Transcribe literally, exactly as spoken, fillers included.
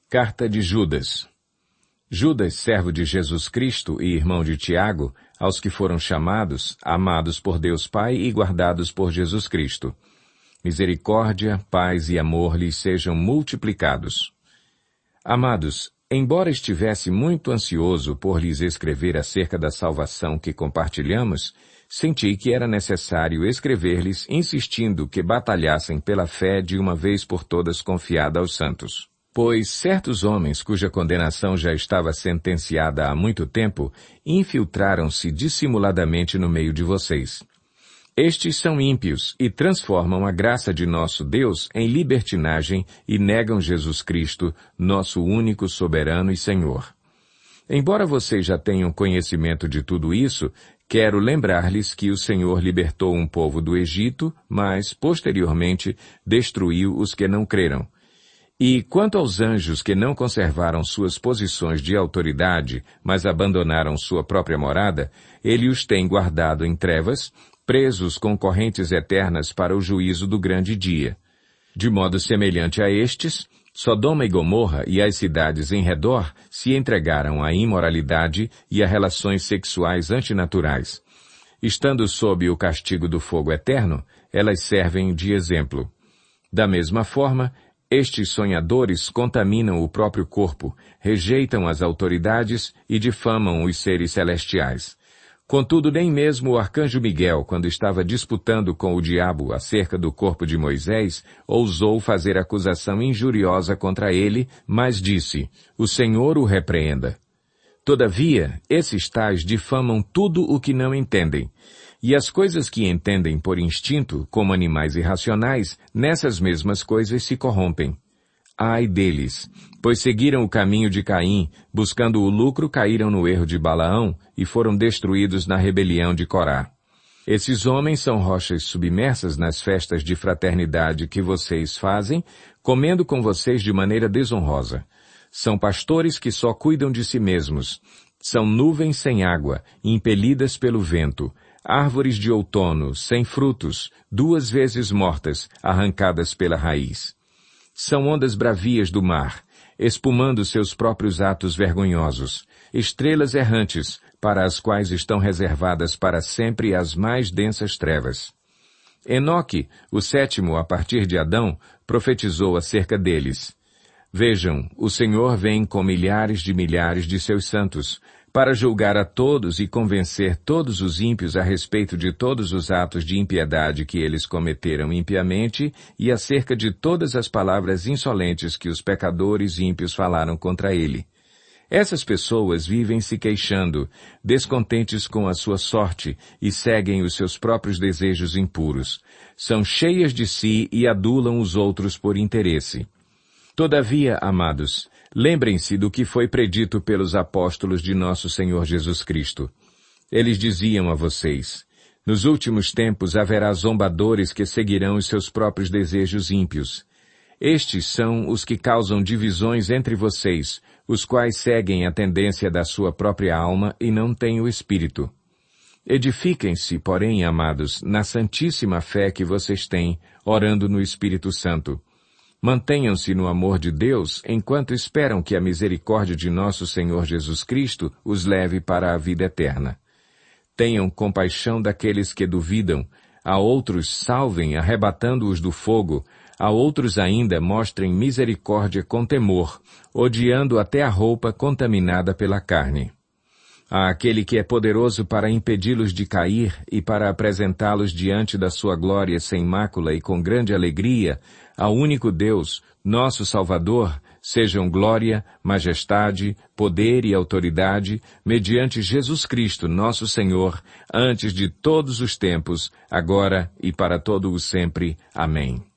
Carta de Judas. Judas, servo de Jesus Cristo e irmão de Tiago, aos que foram chamados, amados por Deus Pai e guardados por Jesus Cristo. Misericórdia, paz e amor lhes sejam multiplicados. Amados, embora estivesse muito ansioso por lhes escrever acerca da salvação que compartilhamos, senti que era necessário escrever-lhes insistindo que batalhassem pela fé de uma vez por todas confiada aos santos. Pois certos homens, cuja condenação já estava sentenciada há muito tempo, infiltraram-se dissimuladamente no meio de vocês. Estes são ímpios e transformam a graça de nosso Deus em libertinagem e negam Jesus Cristo, nosso único soberano e Senhor. Embora vocês já tenham conhecimento de tudo isso, quero lembrar-lhes que o Senhor libertou um povo do Egito, mas, posteriormente, destruiu os que não creram. E quanto aos anjos que não conservaram suas posições de autoridade, mas abandonaram sua própria morada, ele os tem guardado em trevas, presos com correntes eternas para o juízo do grande dia. De modo semelhante a estes, Sodoma e Gomorra e as cidades em redor se entregaram à imoralidade e a relações sexuais antinaturais. Estando sob o castigo do fogo eterno, elas servem de exemplo. Da mesma forma, estes sonhadores contaminam o próprio corpo, rejeitam as autoridades e difamam os seres celestiais. Contudo, nem mesmo o arcanjo Miguel, quando estava disputando com o diabo acerca do corpo de Moisés, ousou fazer acusação injuriosa contra ele, mas disse, o Senhor o repreenda. Todavia, esses tais difamam tudo o que não entendem. E as coisas que entendem por instinto, como animais irracionais, nessas mesmas coisas se corrompem. Ai deles, pois seguiram o caminho de Caim, buscando o lucro caíram no erro de Balaão e foram destruídos na rebelião de Corá. Esses homens são rochas submersas nas festas de fraternidade que vocês fazem, comendo com vocês de maneira desonrosa. São pastores que só cuidam de si mesmos. São nuvens sem água, impelidas pelo vento, árvores de outono, sem frutos, duas vezes mortas, arrancadas pela raiz. São ondas bravias do mar, espumando seus próprios atos vergonhosos, estrelas errantes, para as quais estão reservadas para sempre as mais densas trevas. Enoque, o sétimo a partir de Adão, profetizou acerca deles. Vejam, o Senhor vem com milhares de milhares de seus santos, para julgar a todos e convencer todos os ímpios a respeito de todos os atos de impiedade que eles cometeram impiamente e acerca de todas as palavras insolentes que os pecadores ímpios falaram contra ele. Essas pessoas vivem se queixando, descontentes com a sua sorte e seguem os seus próprios desejos impuros. São cheias de si e adulam os outros por interesse. Todavia, amados, lembrem-se do que foi predito pelos apóstolos de nosso Senhor Jesus Cristo. Eles diziam a vocês, nos últimos tempos haverá zombadores que seguirão os seus próprios desejos ímpios. Estes são os que causam divisões entre vocês, os quais seguem a tendência da sua própria alma e não têm o Espírito. Edifiquem-se, porém, amados, na santíssima fé que vocês têm, orando no Espírito Santo. Mantenham-se no amor de Deus enquanto esperam que a misericórdia de nosso Senhor Jesus Cristo os leve para a vida eterna. Tenham compaixão daqueles que duvidam, a outros salvem arrebatando-os do fogo, a outros ainda mostrem misericórdia com temor, odiando até a roupa contaminada pela carne. A aquele que é poderoso para impedi-los de cair e para apresentá-los diante da sua glória sem mácula e com grande alegria, ao único Deus, nosso Salvador, sejam glória, majestade, poder e autoridade, mediante Jesus Cristo, nosso Senhor, antes de todos os tempos, agora e para todo o sempre. Amém.